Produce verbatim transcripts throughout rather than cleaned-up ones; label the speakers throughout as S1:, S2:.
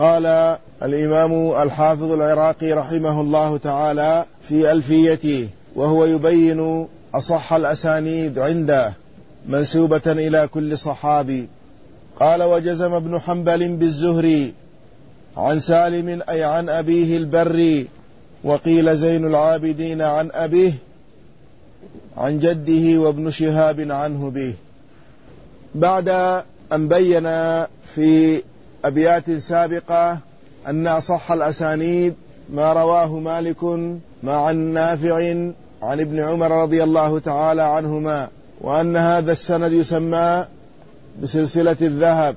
S1: قال الإمام الحافظ العراقي رحمه الله تعالى في ألفيته وهو يبين أصح الأسانيد عنده منسوبة إلى كل صحابي، قال: وجزم ابن حنبل بالزهري عن سالم أي عن أبيه البري، وقيل زين العابدين عن أبيه عن جده، وابن شهاب عنه به. بعد أن بين في أبيات سابقة أن أصح الأسانيد ما رواه مالك مع نافع عن ابن عمر رضي الله تعالى عنهما، وأن هذا السند يسمى بسلسلة الذهب،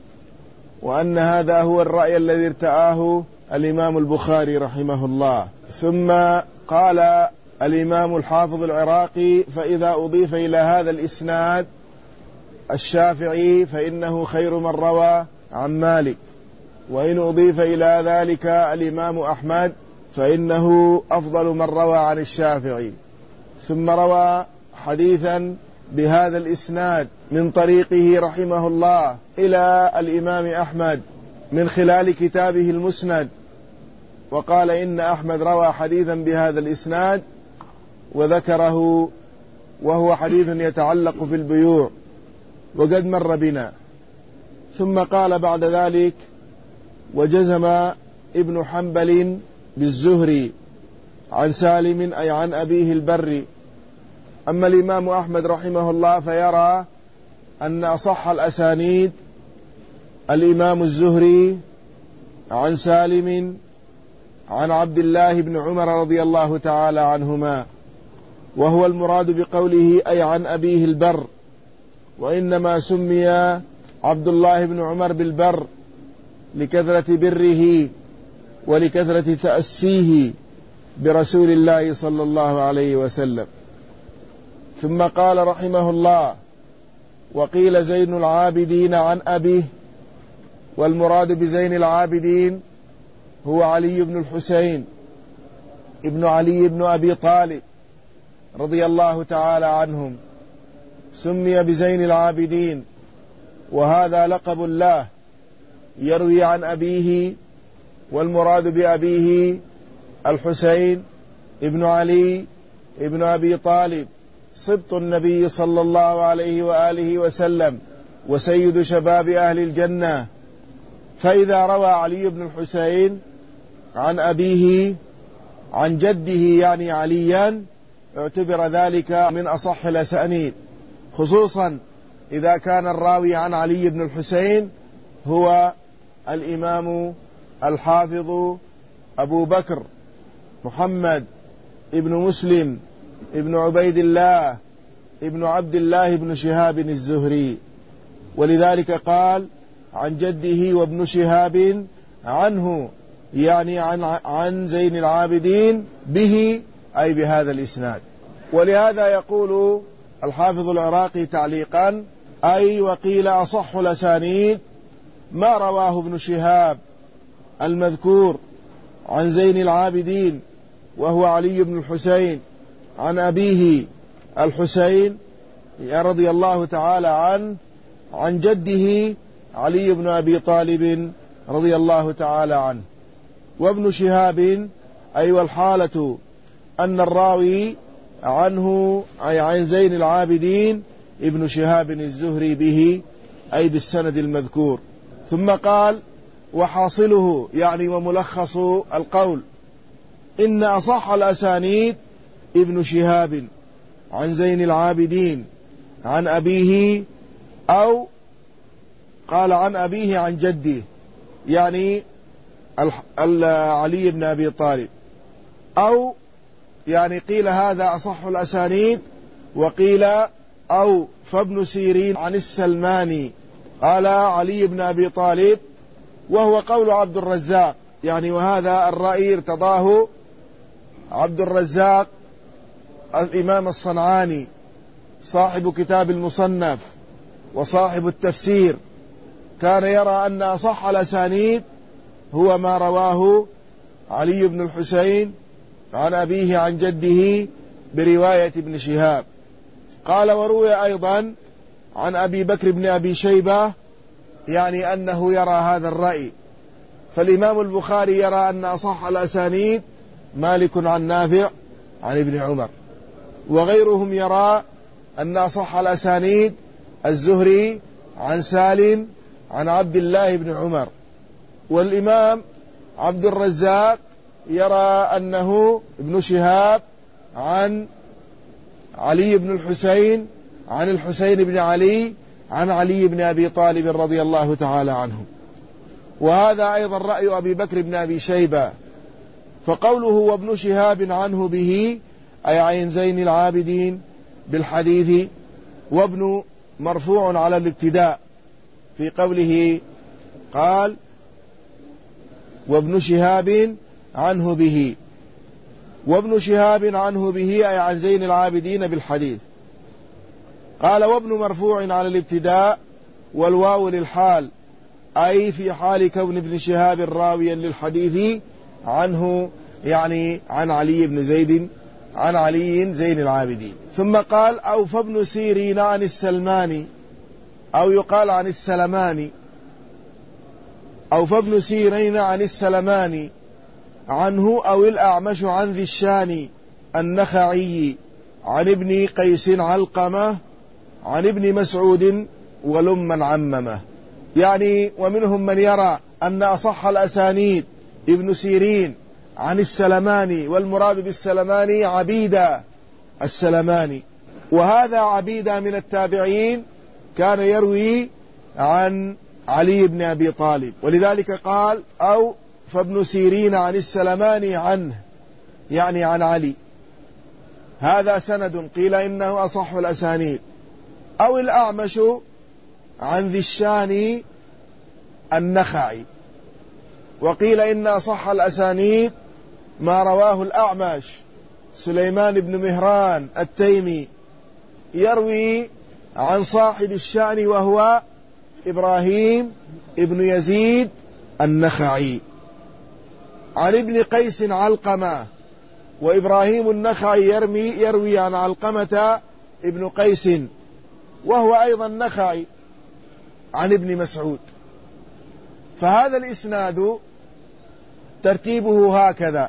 S1: وأن هذا هو الرأي الذي ارتآه الإمام البخاري رحمه الله. ثم قال الإمام الحافظ العراقي: فإذا أضيف إلى هذا الإسناد الشافعي فإنه خير من روى عن مالك، وإن أضيف إلى ذلك الإمام أحمد فإنه أفضل من روى عن الشافعي. ثم روى حديثا بهذا الإسناد من طريقه رحمه الله إلى الإمام أحمد من خلال كتابه المسند، وقال إن أحمد روى حديثا بهذا الإسناد وذكره، وهو حديث يتعلق في البيوع وقد مر بنا. ثم قال بعد ذلك: وجزم ابن حنبل بالزهري عن سالم أي عن أبيه البري. أما الإمام أحمد رحمه الله فيرى أن أصح الأسانيد الإمام الزهري عن سالم عن عبد الله بن عمر رضي الله تعالى عنهما، وهو المراد بقوله أي عن أبيه البر، وإنما سمي عبد الله بن عمر بالبر لكثرة بره ولكثرة تأسيه برسول الله صلى الله عليه وسلم. ثم قال رحمه الله: وقيل زين العابدين عن أبيه، والمراد بزين العابدين هو علي بن الحسين ابن علي بن أبي طالب رضي الله تعالى عنهم، سمي بزين العابدين، وهذا لقب له يروي عن أبيه، والمراد بأبيه الحسين ابن علي ابن أبي طالب سبط النبي صلى الله عليه وآله وسلم وسيد شباب أهل الجنة. فإذا روى علي بن الحسين عن أبيه عن جده يعني عليا اعتبر ذلك من أصح الأسانيد، خصوصا إذا كان الراوي عن علي بن الحسين هو الإمام الحافظ أبو بكر محمد ابن مسلم ابن عبيد الله ابن عبد الله بن شهاب الزهري، ولذلك قال عن جده وابن شهاب عنه، يعني عن, عن زين العابدين به، أي بهذا الإسناد. ولهذا يقول الحافظ العراقي تعليقا: أي وقيل أصح الأسانيد ما رواه ابن شهاب المذكور عن زين العابدين وهو علي بن الحسين عن أبيه الحسين رضي الله تعالى عنه عن جده علي بن أبي طالب رضي الله تعالى عنه. وابن شهاب أي والحالة أن الراوي عنه أي عن زين العابدين ابن شهاب الزهري به، أي بالسند المذكور. ثم قال: وحاصله يعني وملخص القول إن أصح الأسانيد ابن شهاب عن زين العابدين عن أبيه، أو قال عن أبيه عن جده يعني علي بن أبي طالب، أو يعني قيل هذا أصح الأسانيد، وقيل أو فابن سيرين عن السلماني قال علي بن أبي طالب، وهو قول عبد الرزاق يعني، وهذا الرأي ارتضاه عبد الرزاق الإمام الصنعاني صاحب كتاب المصنف وصاحب التفسير، كان يرى أن أصح الأسانيد هو ما رواه علي بن الحسين عن أبيه عن جده برواية ابن شهاب. قال: وروي أيضا عن أبي بكر بن أبي شيبة، يعني أنه يرى هذا الرأي، فالإمام البخاري يرى أن أصح الأسانيد مالك عن نافع عن ابن عمر، وغيرهم يرى أن أصح الأسانيد الزهري عن سالم عن عبد الله بن عمر، والإمام عبد الرزاق يرى أنه ابن شهاب عن علي بن الحسين عن الحسين بن علي عن علي بن أبي طالب رضي الله تعالى عنه. وهذا أيضا رأي أبي بكر بن أبي شيبة. فقوله وابن شهاب عنه به أي عن زين العابدين بالحديث، وابن مرفوع على الابتداء في قوله قال وابن شهاب عنه به، وابن شهاب عنه به أي عن زين العابدين بالحديث. قال وابن مرفوع على الابتداء والواو للحال، أي في حال كون ابن شهاب راويا للحديث عنه، يعني عن علي بن زيد عن علي زين العابدين. ثم قال أو فابن سيرين عن السلماني، أو يقال عن السلماني، أو فابن سيرين عن السلماني عنه، أو الأعمش عن ذي الشان النخعي عن ابن قيس علقمة عن ابن مسعود ولمن عممه. يعني ومنهم من يرى أن أصح الأسانيد ابن سيرين عن السلماني، والمراد بالسلماني عبيدة السلماني، وهذا عبيدة من التابعين كان يروي عن علي بن أبي طالب، ولذلك قال أو فابن سيرين عن السلماني عنه، يعني عن علي. هذا سند قيل إنه أصح الأسانيد. أو الأعمش عن ذي الشان النخعي، وقيل إن أصح الأسانيد ما رواه الأعمش سليمان بن مهران التيمي، يروي عن صاحب الشأن وهو إبراهيم ابن يزيد النخعي عن ابن قيس علقمة، وإبراهيم النخعي يرمي يروي عن علقمة ابن قيس وهو أيضا نخعي عن ابن مسعود. فهذا الإسناد ترتيبه هكذا: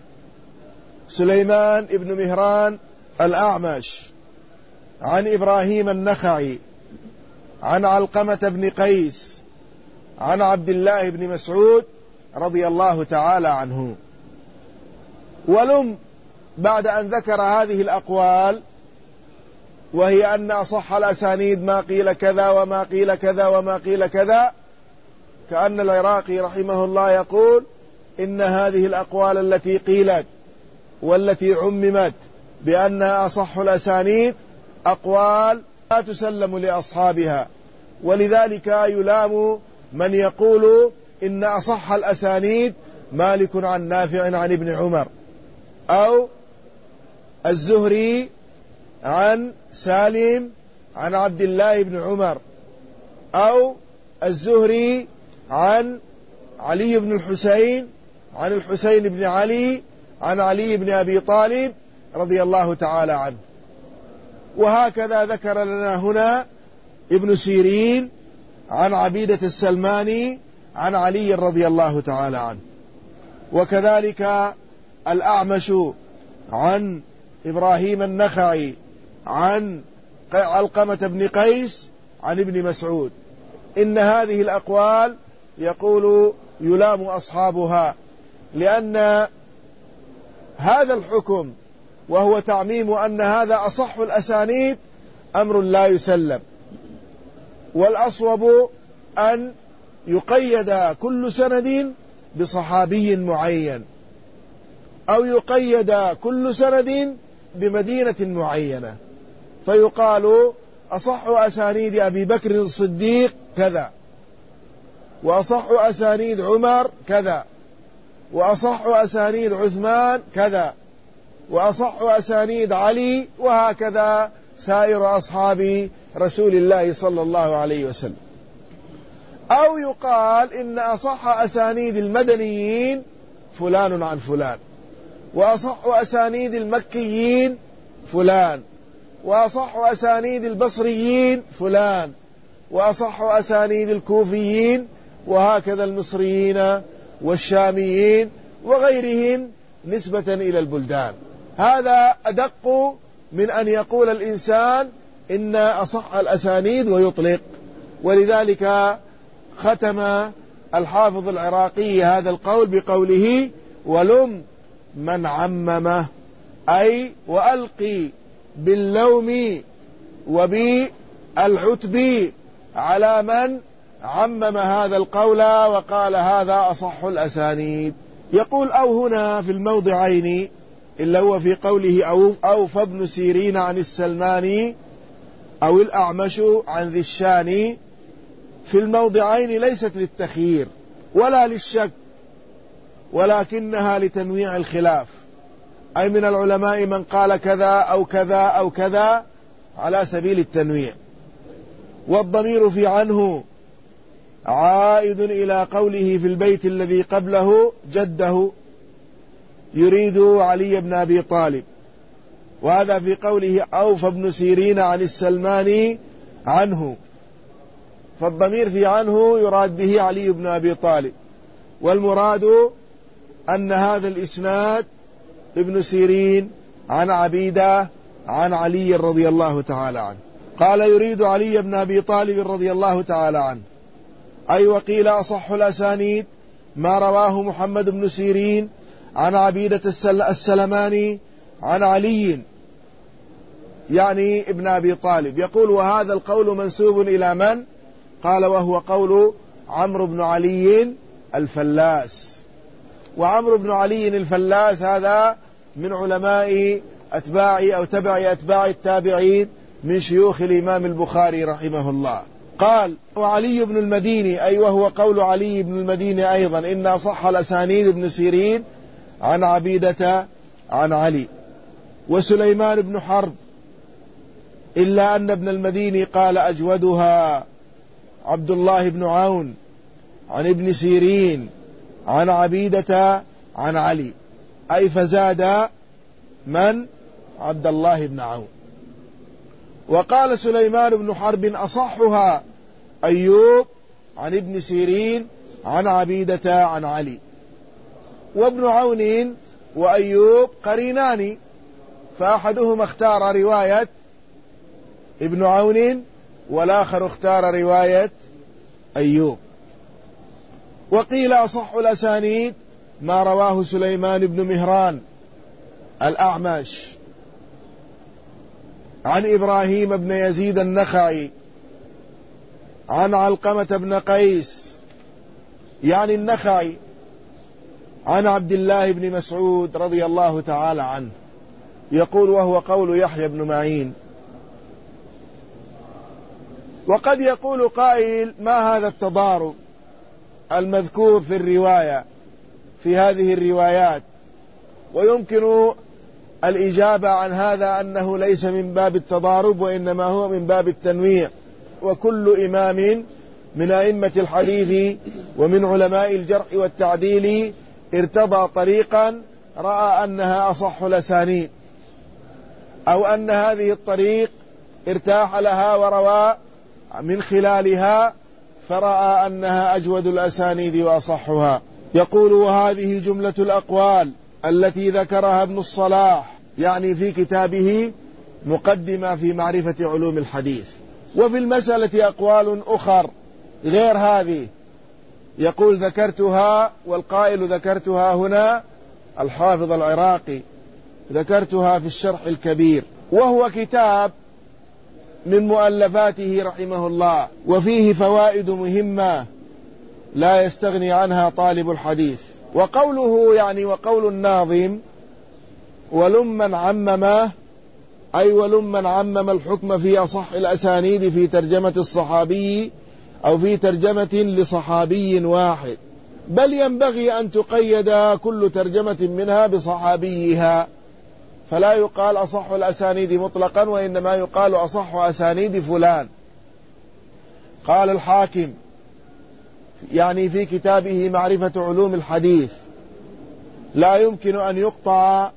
S1: سليمان ابن مهران الأعمش عن إبراهيم النخعي عن علقمة بن قيس عن عبد الله بن مسعود رضي الله تعالى عنه. ولم بعد أن ذكر هذه الأقوال، وهي أن أصح الأسانيد ما قيل كذا وما قيل كذا وما قيل كذا، كأن العراقي رحمه الله يقول إن هذه الأقوال التي قيلت والتي عممت بأنها أصح الأسانيد أقوال لا تسلم لأصحابها، ولذلك يلام من يقول إن أصح الأسانيد مالك عن نافع عن ابن عمر، أو الزهري عن سالم عن عبد الله بن عمر، أو الزهري عن علي بن الحسين عن الحسين بن علي عن علي بن أبي طالب رضي الله تعالى عنه. وهكذا ذكر لنا هنا ابن سيرين عن عبيدة السلماني عن علي رضي الله تعالى عنه، وكذلك الأعمش عن إبراهيم النخعي عن علقمة بن قيس عن ابن مسعود. إن هذه الأقوال يقول يلام أصحابها، لأن هذا الحكم وهو تعميم أن هذا أصح الأسانيد أمر لا يسلم، والأصوب أن يقيد كل سند بصحابي معين، أو يقيد كل سند بمدينة معينة، فيقال أصح أسانيد أبي بكر الصديق كذا، وأصح أسانيد عمر كذا، وأصح أسانيد عثمان كذا، وأصح أسانيد علي، وهكذا سائر أصحاب رسول الله صلى الله عليه وسلم. أو يقال إن أصح أسانيد المدنيين فلان عن فلان، وأصح أسانيد المكيين فلان، وأصح أسانيد البصريين فلان، وأصح أسانيد الكوفيين، وهكذا المصريين والشاميين وغيرهم نسبة إلى البلدان. هذا أدق من أن يقول الإنسان إن أصح الأسانيد ويطلق. ولذلك ختم الحافظ العراقي هذا القول بقوله: ولم من عممه، أي وألقي باللوم وبالعتب على من عمم هذا القول وقال هذا أصح الأسانيد. يقول: أو هنا في الموضعين، إلا هو في قوله أو أوفى ابن سيرين عن السلماني أو الأعمش عن ذي الشان، في الموضعين ليست للتخيير ولا للشك، ولكنها لتنويع الخلاف، أي من العلماء من قال كذا أو كذا أو كذا على سبيل التنويع. والضمير في عنه عائد إلى قوله في البيت الذي قبله جده يريد علي بن أبي طالب، وهذا في قوله أوفى ابن سيرين عن السلماني عنه، فالضمير في عنه يراد به علي بن أبي طالب، والمراد أن هذا الإسناد ابن سيرين عن عبيدة عن علي رضي الله تعالى عنه. قال: يريد علي بن أبي طالب رضي الله تعالى عنه، أي وقيل أصح الأسانيد ما رواه محمد بن سيرين عن عبيدة السلماني عن علي، يعني ابن أبي طالب. يقول: وهذا القول منسوب إلى من؟ قال: وهو قول عمرو بن علي الفلاس. وعمرو بن علي الفلاس هذا من علماء أتباع أو تبع أتباع التابعين من شيوخ الإمام البخاري رحمه الله. قال: وعلي بن المديني، أي وهو قول علي بن المديني أيضا، إن أصح الأسانيد ابن سيرين عن عبيدة عن علي. وسليمان بن حرب، إلا أن ابن المديني قال: أجودها عبد الله بن عون عن ابن سيرين عن عبيدة عن علي، أي فزاد من؟ عبد الله بن عون. وقال سليمان بن حرب: أصحها أيوب عن ابن سيرين عن عبيدة عن علي. وابن عون وأيوب قرينان، فأحدهما اختار رواية ابن عون والآخر اختار رواية أيوب. وقيل أصح الأسانيد ما رواه سليمان بن مهران الأعمش عن إبراهيم بن يزيد النخعي عن علقمة بن قيس، يعني النخعي، عن عبد الله بن مسعود رضي الله تعالى عنه. يقول: وهو قول يحيى بن معين. وقد يقول قائل: ما هذا التضارب المذكور في الرواية في هذه الروايات؟ ويمكن الإجابة عن هذا أنه ليس من باب التضارب، وإنما هو من باب التنويع. وكل إمام من أئمة الحديث ومن علماء الجرح والتعديل ارتضى طريقا رأى أنها أصح الأسانيد، أو أن هذه الطريق ارتاح لها وروى من خلالها فرأى أنها أجود الأسانيد وأصحها. يقول: وهذه جملة الأقوال التي ذكرها ابن الصلاح، يعني في كتابه مقدمة في معرفة علوم الحديث. وفي المسألة أقوال أخر غير هذه، يقول: ذكرتها، والقائل ذكرتها هنا الحافظ العراقي، ذكرتها في الشرح الكبير، وهو كتاب من مؤلفاته رحمه الله، وفيه فوائد مهمة لا يستغني عنها طالب الحديث. وقوله يعني وقول الناظم: ولمن عممه، أي ولمن عمم الحكم في أصح الأسانيد في ترجمة الصحابي أو في ترجمة لصحابي واحد، بل ينبغي أن تقيد كل ترجمة منها بصحابيها، فلا يقال أصح الأسانيد مطلقا، وإنما يقال أصح أسانيد فلان. قال الحاكم يعني في كتابه معرفة علوم الحديث: لا يمكن أن يقطع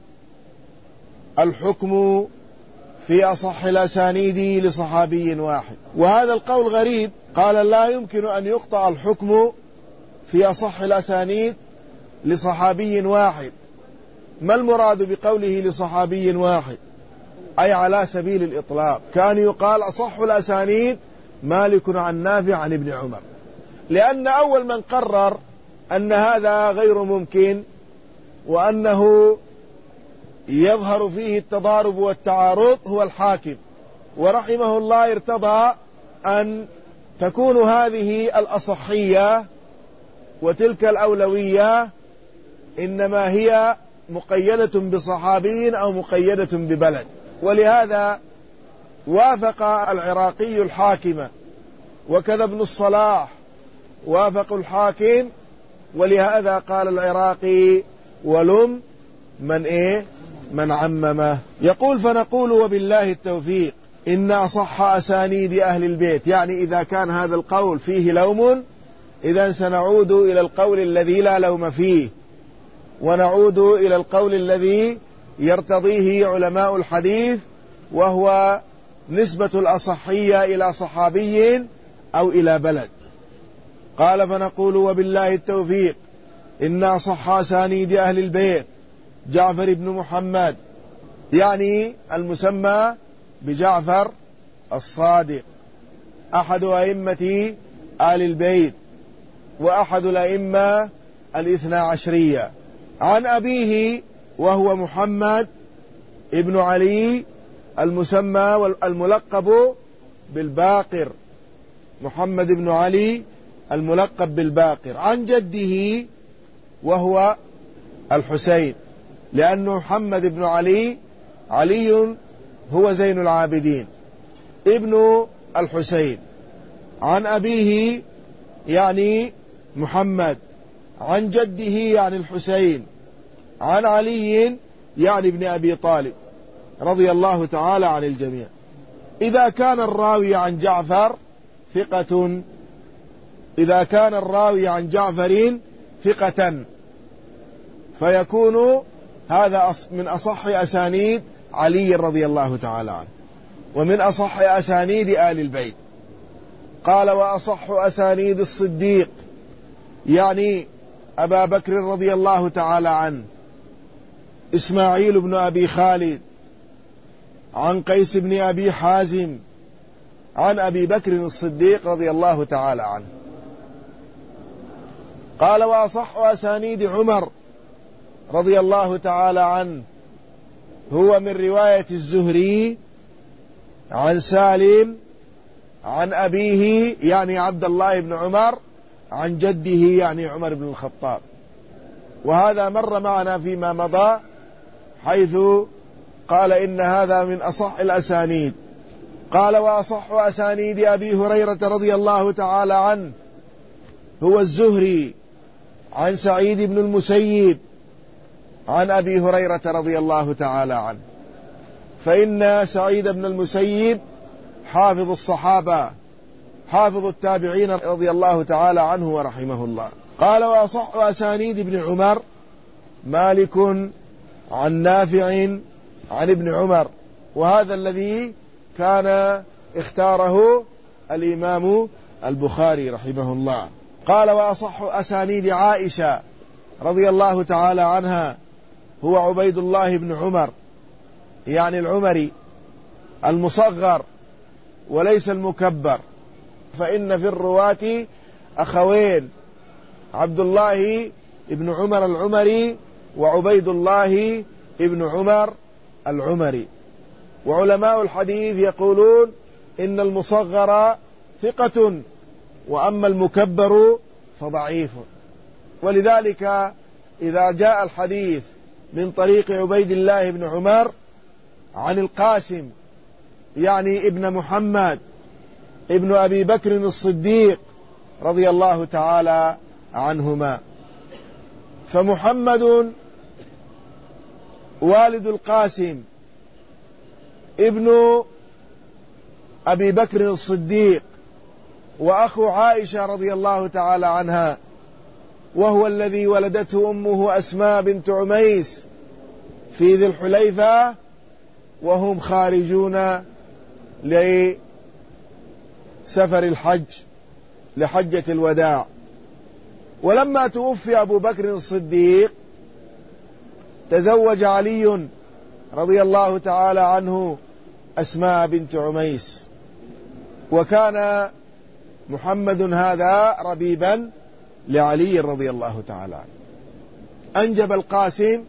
S1: الحكم في أصح الأسانيد لصحابي واحد. وهذا القول غريب. قال: لا يمكن أن يقطع الحكم في أصح الأسانيد لصحابي واحد. ما المراد بقوله لصحابي واحد؟ أي على سبيل الإطلاق، كان يقال أصح الأسانيد مالك عن نافع عن ابن عمر، لأن أول من قرر أن هذا غير ممكن وأنه يظهر فيه التضارب والتعارض هو الحاكم، ورحمه الله ارتضى أن تكون هذه الأصحية وتلك الأولوية إنما هي مقيدة بصحابي أو مقيدة ببلد. ولهذا وافق العراقي الحاكم، وكذا ابن الصلاح وافقوا الحاكم، ولهذا قال العراقي ولم من إيه من عممه. يقول فنقول وبالله التوفيق إن أصح أسانيد أهل البيت، يعني إذا كان هذا القول فيه لوم إذن سنعود إلى القول الذي لا لوم فيه، ونعود إلى القول الذي يرتضيه علماء الحديث، وهو نسبة الأصحية إلى صحابي أو إلى بلد. قال فنقول وبالله التوفيق إن أصح أسانيد أهل البيت جعفر بن محمد، يعني المسمى بجعفر الصادق، أحد أئمة آل البيت وأحد الأئمة الاثنى عشرية، عن أبيه وهو محمد ابن علي المسمى والملقب بالباقر، محمد بن علي الملقب بالباقر، عن جده وهو الحسين، لأن محمد بن علي علي هو زين العابدين ابن الحسين، عن أبيه يعني محمد، عن جده يعني الحسين، عن علي يعني ابن أبي طالب رضي الله تعالى عن الجميع. إذا كان الراوي عن جعفر ثقة إذا كان الراوي عن جعفر ثقة فيكون هذا من أصح أسانيد علي رضي الله تعالى عنه، ومن أصح أسانيد آل البيت. قال وأصح أسانيد الصديق، يعني أبا بكر رضي الله تعالى عنه، إسماعيل بن أبي خالد، عن قيس بن أبي حازم، عن أبي بكر الصديق رضي الله تعالى عنه. قال وأصح أسانيد عمر رضي الله تعالى عنه هو من رواية الزهري عن سالم عن أبيه يعني عبد الله بن عمر، عن جده يعني عمر بن الخطاب، وهذا مر معنا فيما مضى حيث قال إن هذا من أصح الأسانيد. قال وأصح أسانيد أبي هريرة رضي الله تعالى عنه هو الزهري عن سعيد بن المسيب عن أبي هريرة رضي الله تعالى عنه، فإن سعيد بن المسيب حافظ الصحابة حافظ التابعين رضي الله تعالى عنه ورحمه الله. قال وأصح أسانيد ابن عمر مالك عن نافع عن ابن عمر، وهذا الذي كان اختاره الإمام البخاري رحمه الله. قال وأصح أسانيد عائشة رضي الله تعالى عنها هو عبيد الله بن عمر، يعني العمري المصغر وليس المكبر، فإن في الرواة أخوين، عبد الله ابن عمر العمري وعبيد الله ابن عمر العمري. وعلماء الحديث يقولون إن المصغر ثقة وأما المكبر فضعيف، ولذلك إذا جاء الحديث من طريق عبيد الله بن عمر عن القاسم يعني ابن محمد ابن أبي بكر الصديق رضي الله تعالى عنهما، فمحمد والد القاسم ابن أبي بكر الصديق وأخو عائشة رضي الله تعالى عنها، وهو الذي ولدته أمه أسماء بنت عميس في ذي الحليفة وهم خارجون لسفر الحج لحجة الوداع. ولما توفي أبو بكر الصديق تزوج علي رضي الله تعالى عنه أسماء بنت عميس، وكان محمد هذا ربيبا لعلي رضي الله تعالى عنه. أنجب القاسم،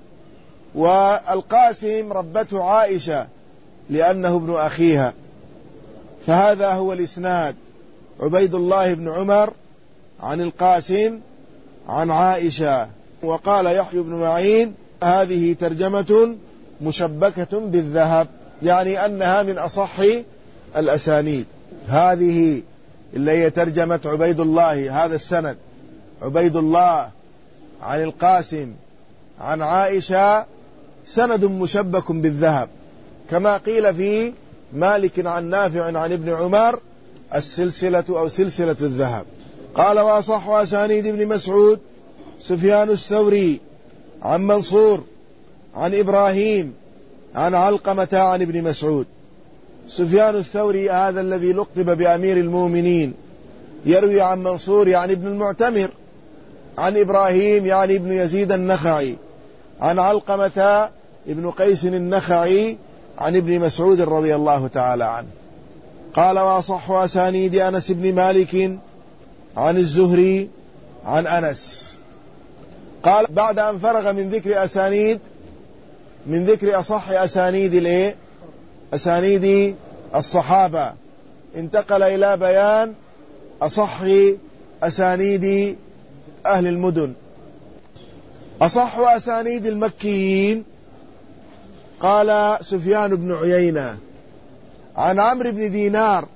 S1: والقاسم ربته عائشة لأنه ابن أخيها. فهذا هو الإسناد: عبيد الله بن عمر عن القاسم عن عائشة. وقال يحيى بن معين: هذه ترجمة مشبكة بالذهب، يعني أنها من أصح الأسانيد. هذه اللي هي ترجمة عبيد الله، هذا السند: عبيد الله عن القاسم عن عائشة، سند مشبك بالذهب، كما قيل في مالك عن نافع عن ابن عمر: السلسلة أو سلسلة الذهب. قال: وأصح أسانيد ابن مسعود سفيان الثوري عن منصور عن إبراهيم عن علقمة عن ابن مسعود. سفيان الثوري هذا الذي لقب بأمير المؤمنين يروي عن منصور يعني ابن المعتمر، عن إبراهيم يعني ابن يزيد النخعي، عن علقمة ابن قيس النخعي عن ابن مسعود رضي الله تعالى عنه. قال: وأصح أسانيد أنس بن مالك عن الزهري عن أنس. قال: بعد أن فرغ من ذكر أسانيد من ذكر أصح أسانيد الإيه؟ أسانيد الصحابة، انتقل إلى بيان أصح أسانيد أهل المدن. أصح أسانيد المكيين: قال سفيان بن عيينة عن عمرو بن دينار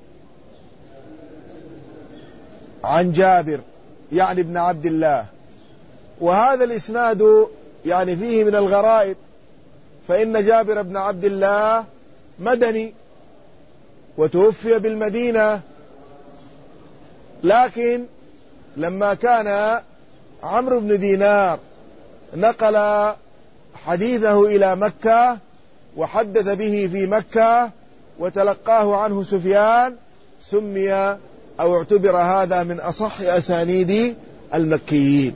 S1: عن جابر يعني ابن عبد الله. وهذا الإسناد يعني فيه من الغرائب، فإن جابر بن عبد الله مدني وتوفي بالمدينة، لكن لما كان عمرو بن دينار نقل حديثه إلى مكة وحدث به في مكة وتلقاه عنه سفيان، سمي أو اعتبر هذا من أصح أسانيد المكيين.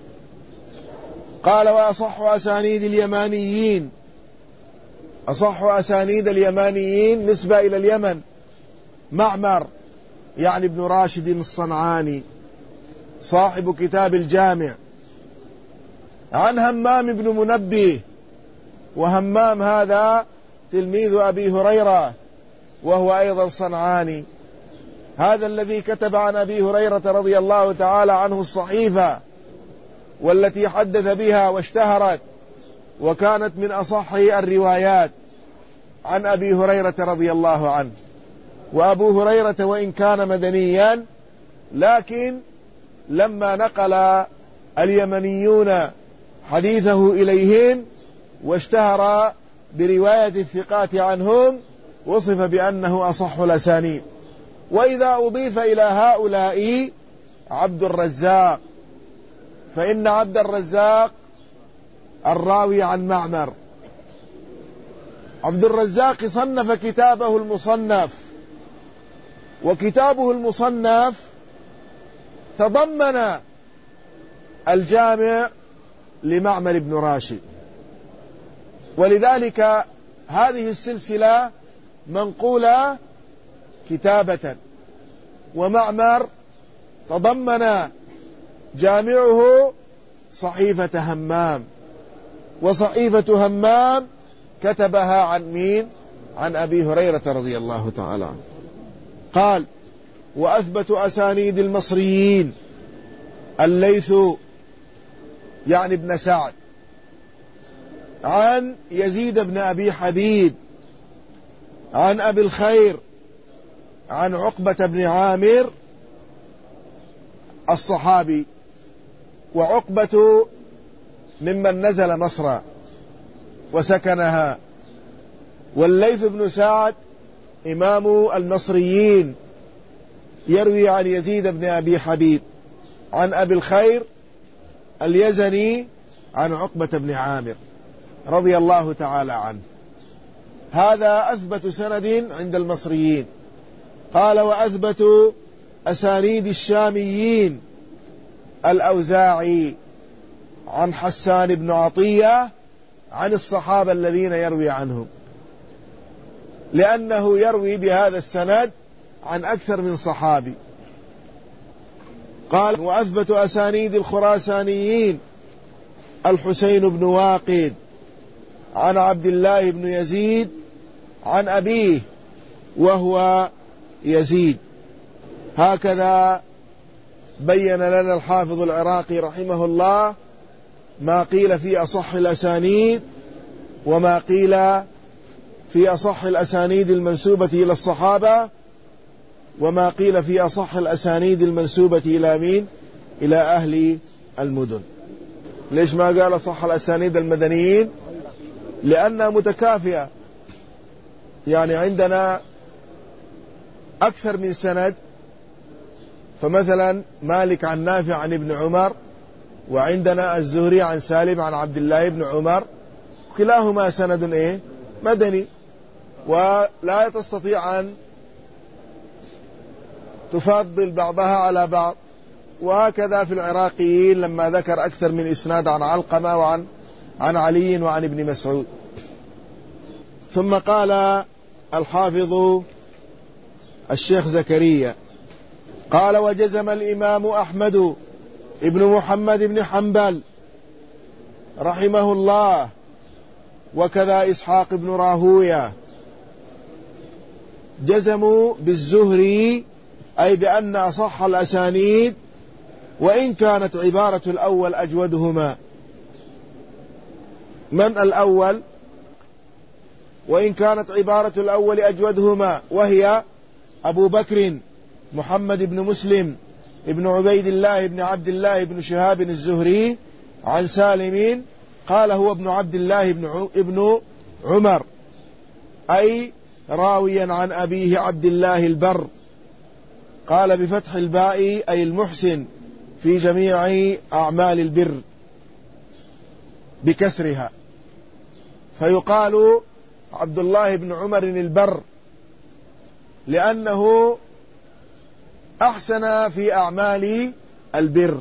S1: قال: وأصح أسانيد اليمانيين: أصح أسانيد اليمانيين نسبة إلى اليمن معمر يعني ابن راشد الصنعاني صاحب كتاب الجامع، عن همام بن منبه، وهمام هذا تلميذ أبي هريرة وهو أيضا صنعاني، هذا الذي كتب عن أبي هريرة رضي الله تعالى عنه الصحيفة والتي حدث بها واشتهرت وكانت من أصح الروايات عن أبي هريرة رضي الله عنه. وأبو هريرة وإن كان مدنيا، لكن لما نقل اليمنيون حديثه إليهم واشتهر برواية الثقات عنهم وصف بأنه أصح الأسانيد. وإذا أضيف إلى هؤلاء عبد الرزاق، فإن عبد الرزاق الراوي عن معمر. عبد الرزاق صنف كتابه المصنف، وكتابه المصنف تضمن الجامع لمعمر بن راشد، ولذلك هذه السلسلة منقولة كتابة. ومعمر تضمن جامعه صحيفة همام، وصحيفة همام كتبها عن مين؟ عن أبي هريرة رضي الله تعالى عنه. قال: وأثبت أسانيد المصريين الليث يعني ابن سعد عن يزيد بن أبي حبيب عن أبي الخير عن عقبة بن عامر الصحابي، وعقبة ممن نزل مصر وسكنها، والليث بن سعد إمام المصريين يروي عن يزيد بن أبي حبيب عن أبي الخير اليزني عن عقبة بن عامر رضي الله تعالى عنه. هذا أثبت سند عند الأوزاعي عن حسان بن عطية عن الصحابة الذين يروي عنهم، لأنه يروي بهذا السند عن أكثر من صحابي. قال: وأثبت أسانيد الخراسانيين الحسين بن واقد عن عبد الله بن يزيد عن أبيه وهو يزيد. هكذا بين لنا الحافظ العراقي رحمه الله ما قيل في أصح الأسانيد وما قيل في أصح الأسانيد المنسوبة إلى الصحابة وما قيل في أصح الأسانيد المنسوبة إلى مين؟ إلى أهل المدن. ليش ما قال أصح الأسانيد المدنيين؟ لأنها متكافئة، يعني عندنا أكثر من سند، فمثلا مالك عن نافع عن ابن عمر، وعندنا الزهري عن سالم عن عبد الله بن عمر، كلاهما سند إيه؟ مدني، ولا تستطيع أن تفضل بعضها على بعض. وهكذا في العراقيين لما ذكر أكثر من إسناد عن علقمة وعن عن علي وعن ابن مسعود. ثم قال الحافظ الشيخ زكريا قال: وجزم الإمام أحمد ابن محمد بن حنبل رحمه الله وكذا إسحاق بن راهوية، جزموا بالزهري، أي بأن أصح الأسانيد وإن كانت عبارة الأول أجودهما. من الأول؟ وإن كانت عبارة الأول أجودهما، وهي أبو بكر محمد بن مسلم ابن عبيد الله بن عبد الله بن شهاب الزهري عن سالم قال: هو ابن عبد الله ابن عمر، أي راويا عن أبيه عبد الله البر. قال بفتح الباء أي المحسن في جميع أعمال البر بكسرها، فيقال عبد الله بن عمر البر لأنه أحسن في أعمال البر.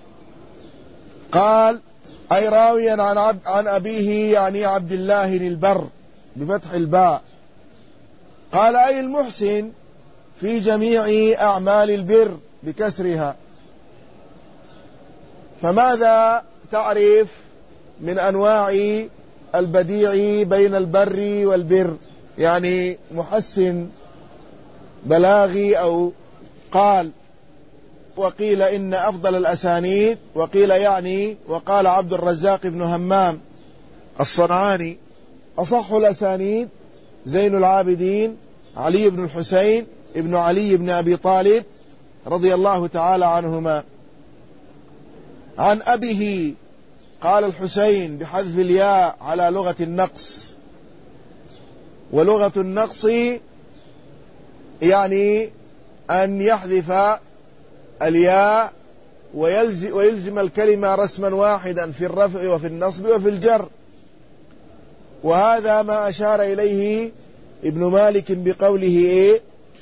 S1: قال: أي راويا عن, عب عن أبيه يعني عبد الله البر بفتح الباء. قال: أي المحسن في جميع أعمال البر بكسرها. فماذا تعرف من أنواع البديع بين البر والبر؟ يعني محسن بلاغي. أو قال: وقيل إن أفضل الأسانيد، وقيل يعني وقال عبد الرزاق بن همام الصنعاني: أصح الأسانيد زين العابدين علي بن الحسين ابن علي بن أبي طالب رضي الله تعالى عنهما. عن أبيه قال الحسين بحذف الياء على لغة النقص، ولغة النقص يعني أن يحذف الياء ويلزم, ويلزم الكلمة رسما واحدا في الرفع وفي النصب وفي الجر. وهذا ما أشار إليه ابن مالك بقوله إيه؟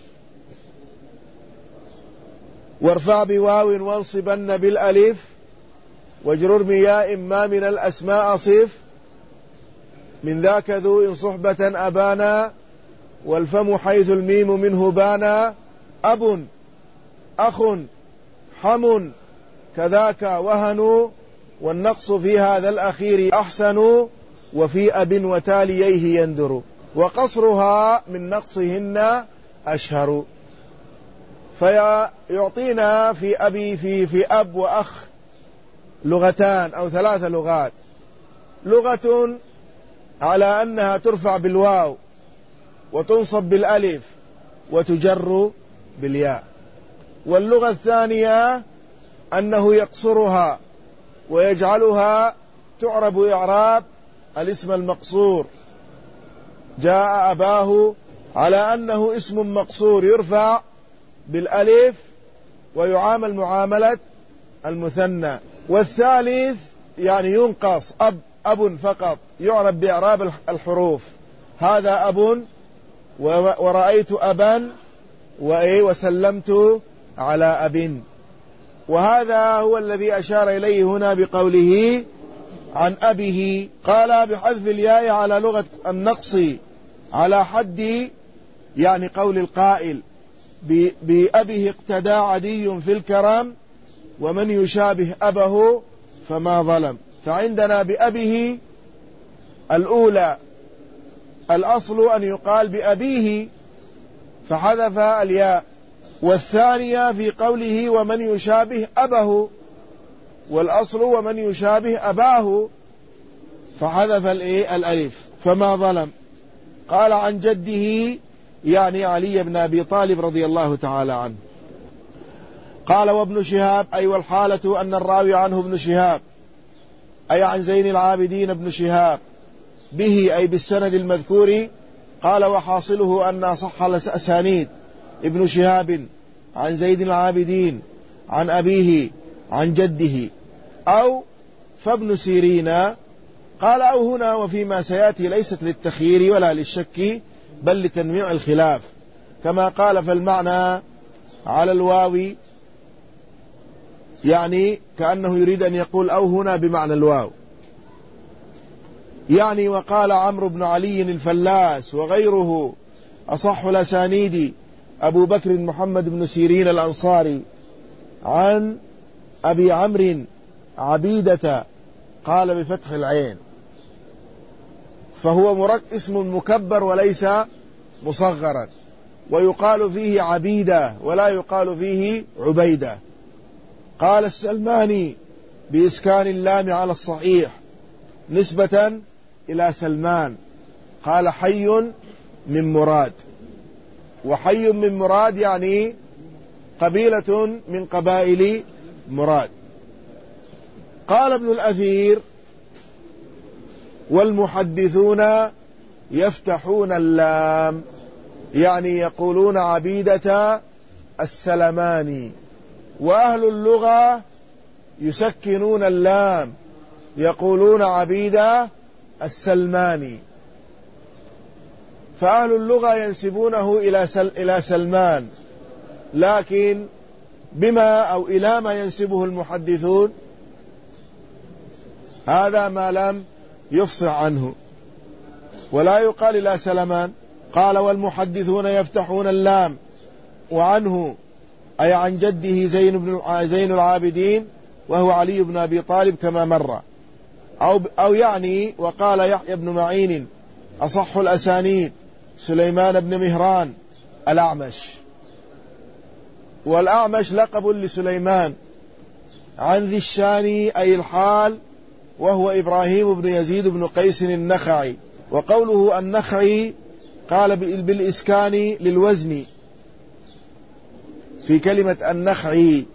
S1: وارفع بواو وانصبن بالألف واجرر بياء ما من الأسماء صف، من ذاك ذو إن صحبة أبانا، والفم حيث الميم منه بانا، أب أخ حم كذاك وهن، والنقص في هذا الأخير أحسن، وفي أب وتاليه يندر، وقصرها من نقصهن أشهر. فيعطينا في أبي في في أب وأخ لغتان أو ثلاث لغات. لغة على أنها ترفع بالواو وتنصب بالألف وتجر بالياء، واللغة الثانية أنه يقصرها ويجعلها تعرب إعراب الاسم المقصور. جاء أباه على أنه اسم مقصور يرفع بالألف ويعامل معاملة المثنى. والثالث يعني ينقص، أب أب فقط يعرب بإعراب الحروف، هذا أب ورأيت أبا وسلمت على أب. وهذا هو الذي أشار إليه هنا بقوله عن أبيه. قال بحذف الياء على لغة النقص على حد يعني قول القائل بأبيه اقتدى عدي في الكرم ومن يشابه أبه فما ظلم. فعندنا بأبيه الأولى الأصل أن يقال بأبيه فحذف الياء، والثانية في قوله ومن يشابه أبه، والأصل ومن يشابه أباه فحذف الألف فما ظلم. قال عن جده يعني علي بن أبي طالب رضي الله تعالى عنه. قال وابن شهاب أي والحالة أن الراوي عنه ابن شهاب أي عن زين العابدين بن شهاب به أي بالسند المذكور. قال وحاصله أن أصح الأسانيد ابن شهاب عن زين العابدين عن أبيه عن جده أو فابن سيرين. قال أو هنا وفيما سيأتي ليست للتخيير ولا للشك بل لتنويع الخلاف، كما قال فالمعنى على الواو، يعني كأنه يريد أن يقول أو هنا بمعنى الواو يعني. وقال عمرو بن علي الفلاس وغيره أصح الأسانيد أبو بكر محمد بن سيرين الأنصاري عن أبي عمرو عبيدة، قال بفتح العين، فهو مرك اسم مكبر وليس مصغرا، ويقال فيه عبيدة ولا يقال فيه عبيدة. قال السلماني بإسكان اللام على الصحيح نسبة إلى سلمان. قال حي من مراد، وحي من مراد يعني قبيلة من قبائل مراد. قال ابن الأثير والمحدثون يفتحون اللام يعني يقولون عبيدة السلماني، وأهل اللغة يسكنون اللام يقولون عبيدة السلماني. فأهل اللغة ينسبونه إلى سل إلى سلمان، لكن بما أو إلى ما ينسبه المحدثون هذا ما لم يفصح عنه، ولا يقال إلى سلمان. قال والمحدثون يفتحون اللام وعنه أي عن جده زين, بن زين العابدين وهو علي بن أبي طالب كما مر، أو, أو يعني وقال يحيى بن معين أصح الأسانيد سليمان بن مهران الأعمش، والأعمش لقب لسليمان عن ذي الشاني أي الحال وهو إبراهيم بن يزيد بن قيس النخعي. وقوله النخعي قال بالإسكان للوزن في كلمة النخعي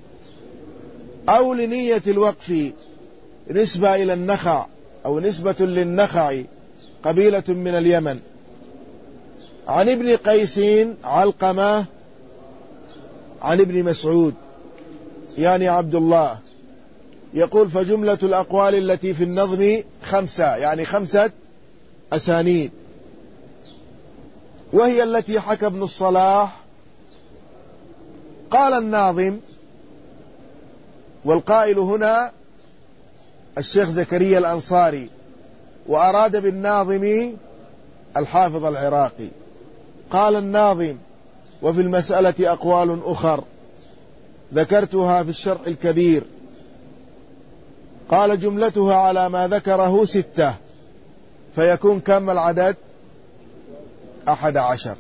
S1: أو لنية الوقف نسبة إلى النخع أو نسبة للنخع قبيلة من اليمن. عن ابن قيس علقمة عن ابن مسعود يعني عبد الله يقول فجملة الأقوال التي في النظم خمسة يعني خمسة أسانيد، وهي التي حكى ابن الصلاح. قال الناظم، والقائل هنا الشيخ زكريا الأنصاري، وأراد بالناظم الحافظ العراقي. قال الناظم وفي المسألة أقوال أخر ذكرتها في الشرح الكبير. قال جملتها على ما ذكره ستة، فيكون كم العدد؟ أحد عشر.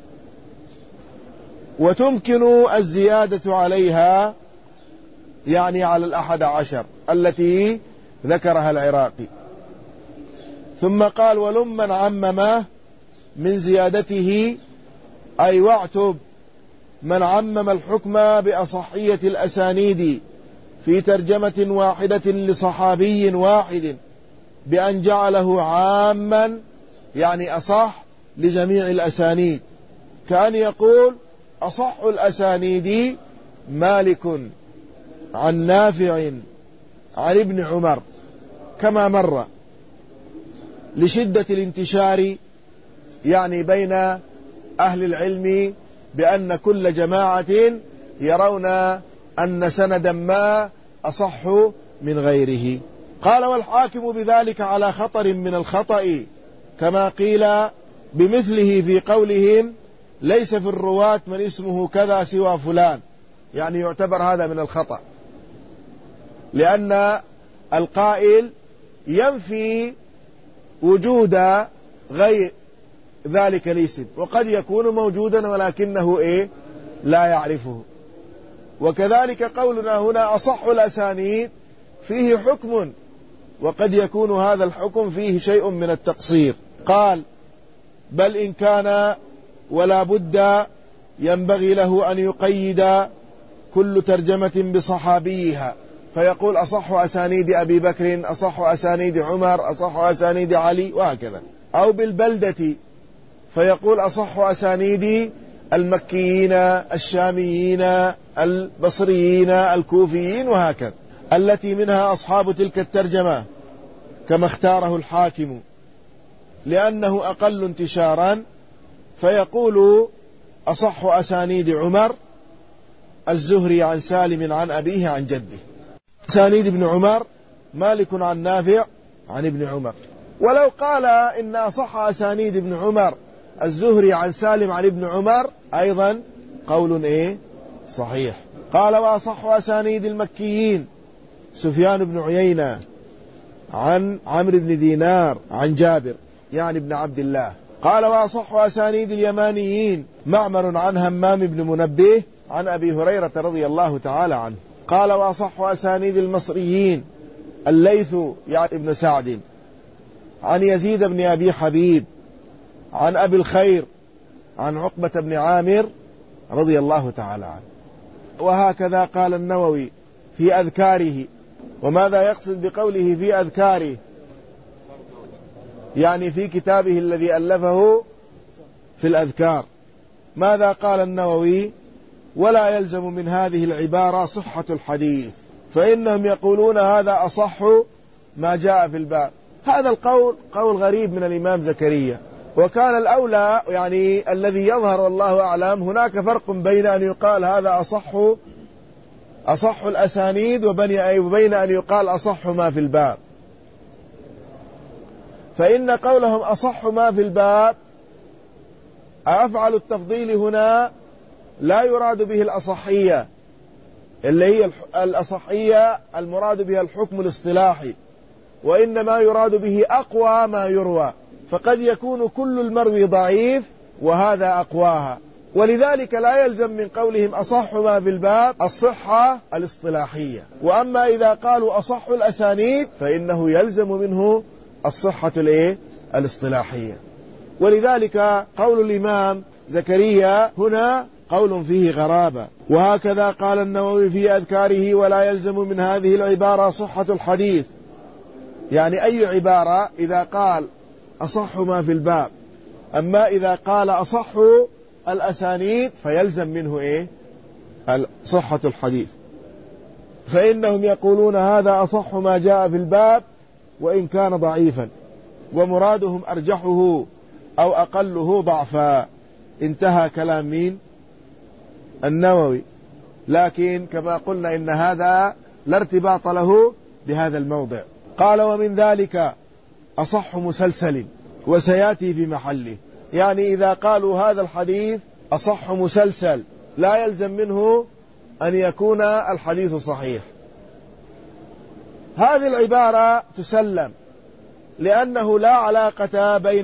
S1: وتمكن الزيادة عليها يعني على الأحد عشر التي ذكرها العراقي. ثم قال ولمن عمم من زيادته أي واعتب من عمم الحكم بأصحية الأسانيد في ترجمة واحدة لصحابي واحد بأن جعله عاما يعني أصح لجميع الأسانيد، كأن يقول أصح الأسانيد مالك عن نافع عن ابن عمر كما مر، لشدة الانتشار يعني بين أهل العلم بأن كل جماعة يرون أن سندا ما أصح من غيره. قال والحاكم بذلك على خطر من الخطأ، كما قيل بمثله في قولهم ليس في الرواة من اسمه كذا سوى فلان، يعني يعتبر هذا من الخطأ، لأن القائل ينفي وجود غير ذلك الاسم، وقد يكون موجودا ولكنه إيه لا يعرفه. وكذلك قولنا هنا أصح الأسانيد فيه حكم، وقد يكون هذا الحكم فيه شيء من التقصير. قال بل إن كان ولا بد ينبغي له أن يقيد كل ترجمة بصحابيها، فيقول أصح أسانيد أبي بكر، أصح أسانيد عمر، أصح أسانيد علي، وهكذا. أو بالبلدة فيقول أصح أسانيد المكيين الشاميين البصريين الكوفيين، وهكذا، التي منها أصحاب تلك الترجمة كما اختاره الحاكم لأنه أقل انتشارا. فيقول أصح أسانيد عمر الزهري عن سالم عن أبيه عن جده. أسانيد ابن عمر مالك عن نافع عن ابن عمر. ولو قال إن أصح أسانيد ابن عمر الزهري عن سالم عن ابن عمر أيضا قول إيه صحيح. قال وأصح أسانيد المكيين سفيان بن عيينة عن عمرو بن دينار عن جابر يعني ابن عبد الله. قال وأصح أسانيد اليمانيين معمر عن همام بن منبه عن أبي هريرة رضي الله تعالى عنه. قال وأصح أسانيد المصريين الليث يعني ابن سعد عن يزيد بن أبي حبيب عن أبي الخير عن عقبة بن عامر رضي الله تعالى عنه. وهكذا قال النووي في أذكاره. وماذا يقصد بقوله في أذكاره؟ يعني في كتابه الذي ألفه في الأذكار. ماذا قال النووي؟ ولا يلزم من هذه العبارة صحة الحديث، فإنهم يقولون هذا أصح ما جاء في الباب. هذا القول قول غريب من الإمام زكريا. وكان الأولى يعني الذي يظهر والله أعلم هناك فرق بين أن يقال هذا أصح أصح الأسانيد وبين أن يقال أصح ما في الباب. فإن قولهم أصح ما في الباب أفعل التفضيل هنا لا يراد به الأصحية اللي هي الأصحية المراد بها الحكم الاصطلاحي، وإنما يراد به أقوى ما يروى، فقد يكون كل المروي ضعيف وهذا أقواها. ولذلك لا يلزم من قولهم أصح ما في الباب الصحة الاصطلاحية. وأما إذا قالوا أصح الأسانيد فإنه يلزم منه الصحة الايه الاصطلاحية. ولذلك قول الإمام زكريا هنا قول فيه غرابة. وهكذا قال النووي في أذكاره ولا يلزم من هذه العبارة صحة الحديث، يعني أي عبارة إذا قال أصح ما في الباب. أما إذا قال أصح الأسانيد فيلزم منه إيه صحة الحديث، فإنهم يقولون هذا أصح ما جاء في الباب وإن كان ضعيفا، ومرادهم أرجحه أو أقله ضعفا. انتهى كلام مين؟ النووي. لكن كما قلنا إن هذا لا ارتباط له بهذا الموضع. قال ومن ذلك أصح مسلسل، وسيأتي في محله. يعني إذا قالوا هذا الحديث أصح مسلسل لا يلزم منه أن يكون الحديث صحيح. هذه العبارة تسلم لأنه لا علاقة بين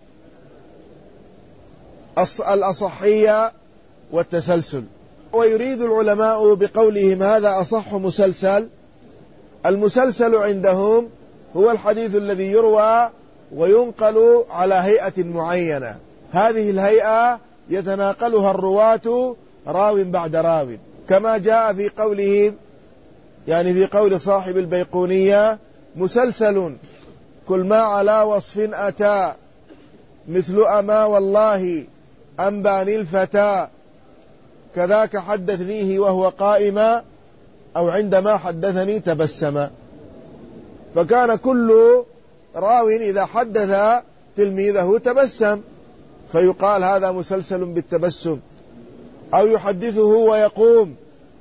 S1: الأصحية والتسلسل. ويريد العلماء بقولهم هذا أصح مسلسل، المسلسل عندهم هو الحديث الذي يروى وينقل على هيئة معينة، هذه الهيئة يتناقلها الرواة راو بعد راو، كما جاء في قوله يعني في قول صاحب البيقونية مسلسل كل ما على وصف أتى مثل أما والله أنباني الفتى كذاك حدثنيه وهو قائما أو عندما حدثني تبسما. فكان كل راو إذا حدث تلميذه تبسم، فيقال هذا مسلسل بالتبسم. أو يحدثه ويقوم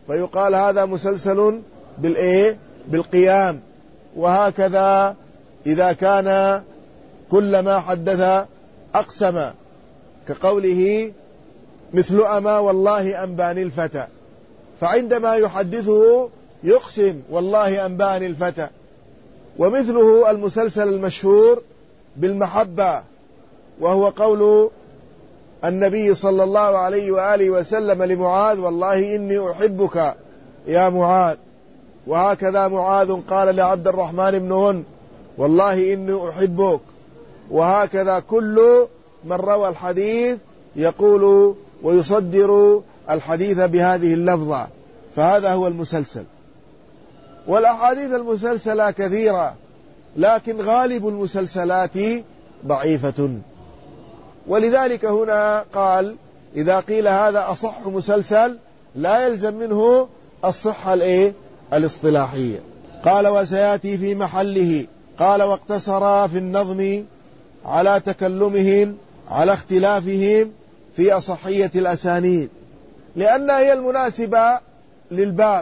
S1: فيقال هذا مسلسل بالإيه؟ بالقيام. وهكذا إذا كان كلما حدث أقسم، كقوله مثل أما والله أنباني الفتى، فعندما يحدثه يقسم والله أنباني الفتى. ومثله المسلسل المشهور بالمحبة، وهو قول النبي صلى الله عليه وآله وسلم لمعاذ والله إني أحبك يا معاذ. وهكذا معاذ قال لعبد الرحمن بن هن والله إني أحبك. وهكذا كل من روى الحديث يقول ويصدر الحديث بهذه اللفظة، فهذا هو المسلسل. والأحاديث المسلسلة كثيرة، لكن غالب المسلسلات ضعيفة. ولذلك هنا قال إذا قيل هذا أصح مسلسل لا يلزم منه الصحة الإيه؟ الاصطلاحية. قال وسيأتي في محله. قال واقتصر في النظم على تكلمهم على اختلافهم في أصحية الأسانيد، لأنها هي المناسبة للباب.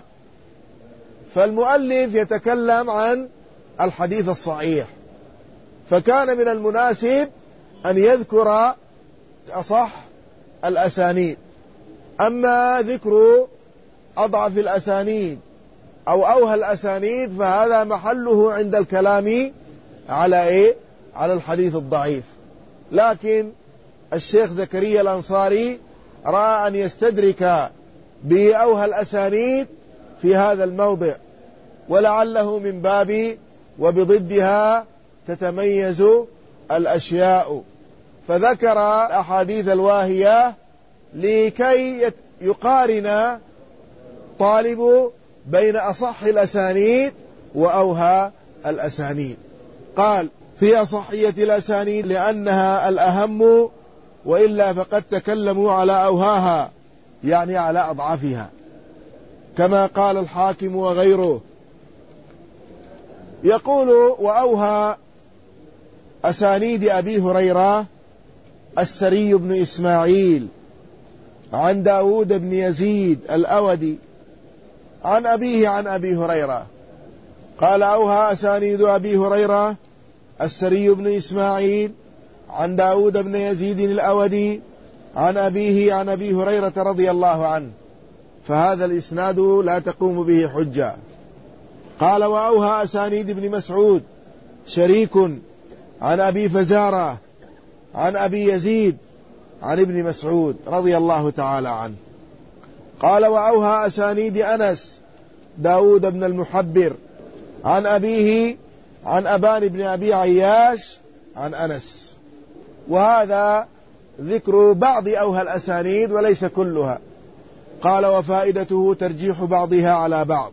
S1: فالمؤلف يتكلم عن الحديث الصحيح، فكان من المناسب أن يذكر أصح الأسانيد. أما ذكر أضعف الأسانيد أو أوهى الأسانيد فهذا محله عند الكلام على إيه؟ على الحديث الضعيف. لكن الشيخ زكريا الأنصاري رأى أن يستدرك بأوهى الأسانيد في هذا الموضع، ولعله من باب وبضدها تتميز الأشياء، فذكر الأحاديث الواهية لكي يقارن طالب بين أصح الأسانيد وأوهى الأسانيد. قال في أصحية الأسانيد لأنها الأهم، وإلا فقد تكلموا على أوهاها، يعني على أضعافها، كما قال الحاكم وغيره. يقول وأوهى أسانيد أبي هريرة السري بن إسماعيل عن داود بن يزيد الأودي عن أبيه عن أبي هريرة. قال أوهى أسانيد أبي هريرة السري بن إسماعيل عن داود بن يزيد الأودي عن أبيه عن أبي هريرة رضي الله عنه، فهذا الإسناد لا تقوم به حجة. قال وأوهى أسانيد ابن مسعود شريك عن أبي فزارة عن أبي يزيد عن ابن مسعود رضي الله تعالى عنه. قال وأوهى أسانيد أنس داود بن المحبر عن أبيه عن أبان بن أبي عياش عن أنس. وهذا ذكر بعض أوهى الأسانيد وليس كلها. قال وفائدته ترجيح بعضها على بعض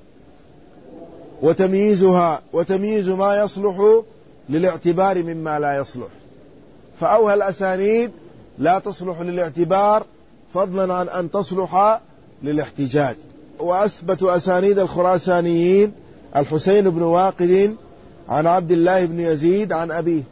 S1: وتمييزها وتمييز ما يصلح للاعتبار مما لا يصلح. فأوهى الأسانيد لا تصلح للاعتبار فضلا عن أن تصلح للاحتجاج. وأثبت أسانيد الخراسانيين الحسين بن واقد عن عبد الله بن يزيد عن أبيه.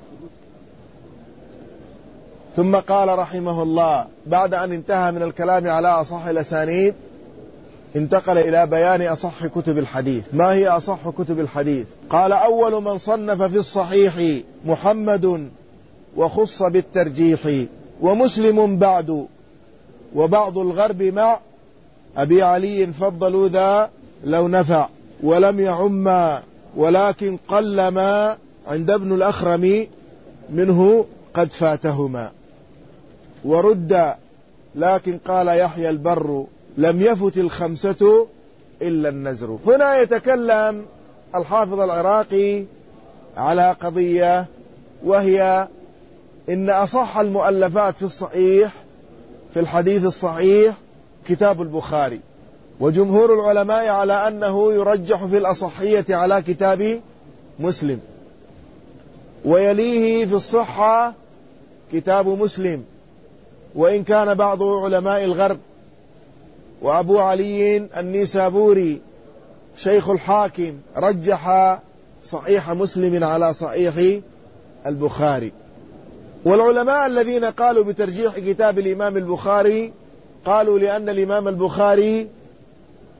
S1: ثم قال رحمه الله بعد أن انتهى من الكلام على أصح الأسانيد انتقل إلى بيان أصح كتب الحديث. ما هي أصح كتب الحديث؟ قال أول من صنف في الصحيح محمد وخص بالترجيح، ومسلم بعد، وبعض الغرب مع أبي علي فضلوا ذا لو نفع، ولم يعم ولكن قلما عند ابن الأخرم منه قد فاتهما، ورد لكن قال يحيى البر لم يفت الخمسة إلا النزر. هنا يتكلم الحافظ العراقي على قضية، وهي إن أصح المؤلفات في الصحيح في الحديث الصحيح كتاب البخاري، وجمهور العلماء على أنه يرجح في الأصحية على كتاب مسلم، ويليه في الصحة كتاب مسلم، وإن كان بعض علماء الغرب وأبو علي النيسابوري شيخ الحاكم رجح صحيح مسلم على صحيح البخاري. والعلماء الذين قالوا بترجيح كتاب الإمام البخاري قالوا لأن الإمام البخاري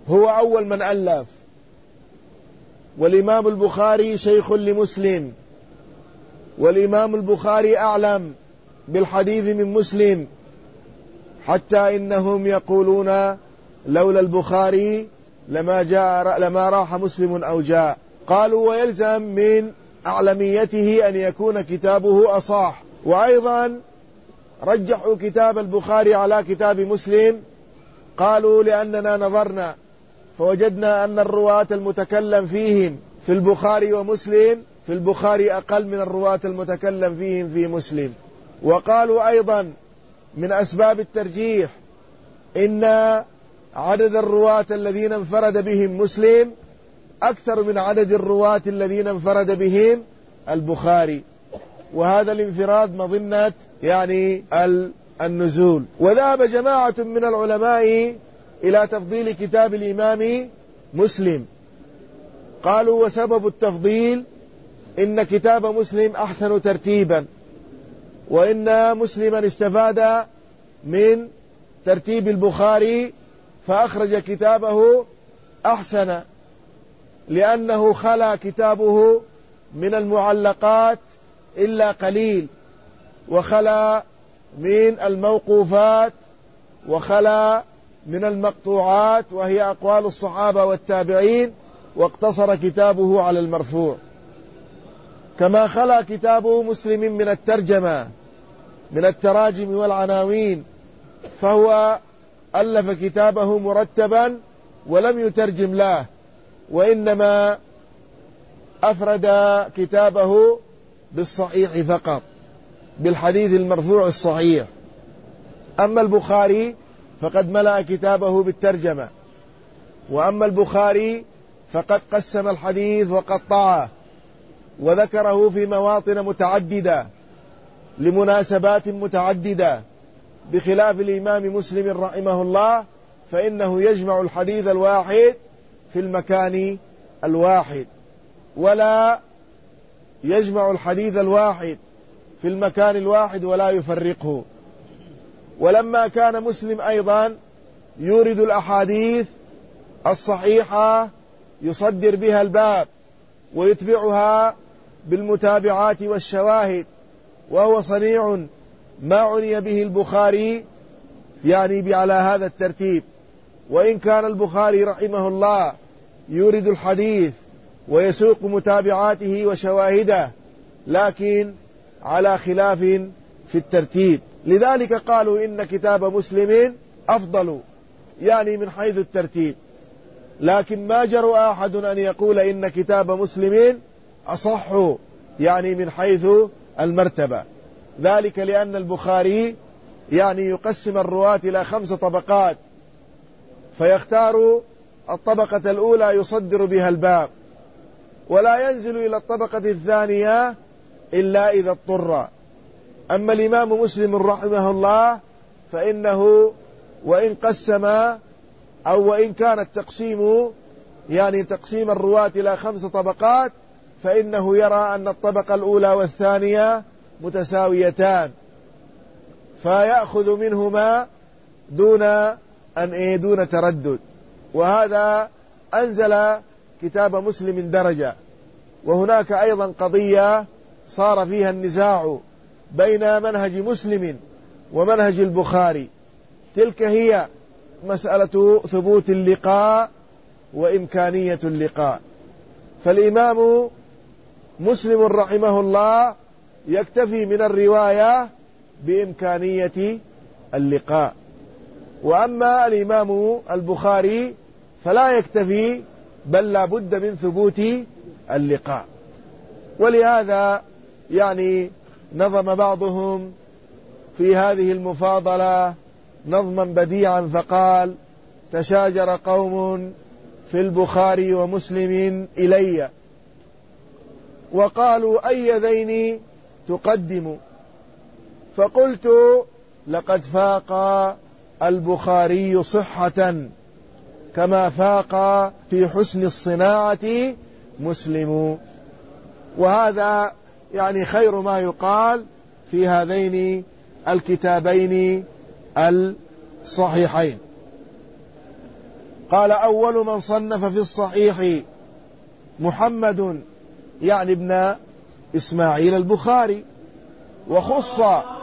S1: هو أول من ألف، والإمام البخاري شيخ لمسلم، والإمام البخاري أعلم بالحديث من مسلم، حتى إنهم يقولون لولا البخاري لما جاء لما راح مسلم أو جاء. قالوا ويلزم من أعلميته أن يكون كتابه أصح. وأيضا رجحوا كتاب البخاري على كتاب مسلم، قالوا لأننا نظرنا فوجدنا أن الرواة المتكلم فيهم في البخاري ومسلم في البخاري أقل من الرواة المتكلم فيهم في مسلم. وقالوا أيضا من أسباب الترجيح إن عدد الرواة الذين انفرد بهم مسلم أكثر من عدد الرواة الذين انفرد بهم البخاري، وهذا الانفراد مظنة يعني النزول. وذهب جماعة من العلماء إلى تفضيل كتاب الإمام مسلم، قالوا وسبب التفضيل إن كتاب مسلم أحسن ترتيبا، وإن مسلما استفاد من ترتيب البخاري فأخرج كتابه أحسن، لأنه خلا كتابه من المعلقات إلا قليل، وخلا من الموقوفات، وخلا من المقطوعات وهي أقوال الصحابة والتابعين، واقتصر كتابه على المرفوع. كما خلا كتاب مسلم من الترجمة من التراجم والعناوين، فهو ألف كتابه مرتبا ولم يترجم له، وإنما أفرد كتابه بالصحيح فقط، بالحديث المرفوع الصحيح. أما البخاري فقد ملأ كتابه بالترجمة، وأما البخاري فقد قسم الحديث وقطعه وذكره في مواطن متعددة لمناسبات متعددة، بخلاف الإمام مسلم رحمه الله فإنه يجمع الحديث الواحد في المكان الواحد، ولا يجمع الحديث الواحد في المكان الواحد ولا يفرقه. ولما كان مسلم أيضا يورد الأحاديث الصحيحة يصدر بها الباب ويتبعها بالمتابعات والشواهد، وهو صنيع ما عني به البخاري يعني على هذا الترتيب. وإن كان البخاري رحمه الله يورد الحديث ويسوق متابعاته وشواهده، لكن على خلاف في الترتيب. لذلك قالوا إن كتاب مسلم أفضل يعني من حيث الترتيب، لكن ما جرؤ أحد أن يقول إن كتاب مسلم أصح يعني من حيث المرتبة، ذلك لأن البخاري يعني يقسم الرواة إلى خمس طبقات، فيختار الطبقة الأولى يصدر بها الباب، ولا ينزل إلى الطبقة الثانية إلا إذا اضطر. أما الإمام مسلم رحمه الله فإنه وإن قسم أو وإن كان التقسيم يعني تقسيم الرواة إلى خمس طبقات، فإنه يرى أن الطبقة الأولى والثانية متساويتان، فيأخذ منهما دون أن إيه دون تردد. وهذا أنزل كتاب مسلم درجة. وهناك أيضا قضية صار فيها النزاع بين منهج مسلم ومنهج البخاري، تلك هي مسألة ثبوت اللقاء وإمكانية اللقاء. فالإمام مسلم رحمه الله يكتفي من الرواية بإمكانية اللقاء، وأما الإمام البخاري فلا يكتفي بل لا بد من ثبوت اللقاء. ولهذا يعني نظم بعضهم في هذه المفاضلة نظما بديعا فقال: تشاجر قوم في البخاري ومسلم إلي وقالوا أي ذين تقدم، فقلت لقد فاق البخاري صحة كما فاق في حسن الصناعة مسلم. وهذا يعني خير ما يقال في هذين الكتابين الصحيحين. قال أول من صنف في الصحيح محمد يعني ابن إسماعيل البخاري، وخص